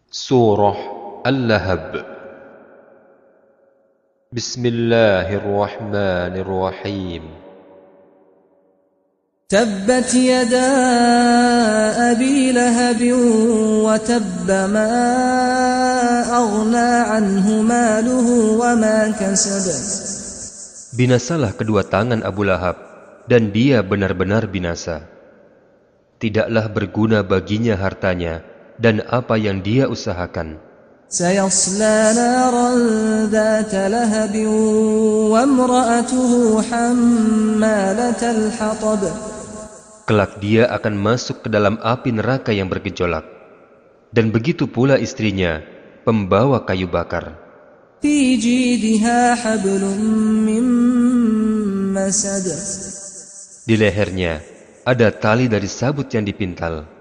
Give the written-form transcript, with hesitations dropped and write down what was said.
Surah Al-Lahab. Bismillahirrahmanirrahim. Tabbat yada abi lahabin wa tabba ma aghna anhu maluhu wa ma kasab. Binasalah kedua tangan Abu Lahab, dan dia benar-benar binasa. Tidaklah berguna baginya hartanya dan apa yang dia usahakan. Sayasla naran dhata lahabin wa imra'atuhu hammalatal hatab. Kelak dia akan masuk ke dalam api neraka yang bergejolak. Dan begitu pula istrinya, pembawa kayu bakar. Fi jidha hablum min masad. Di lehernya ada tali dari sabut yang dipintal.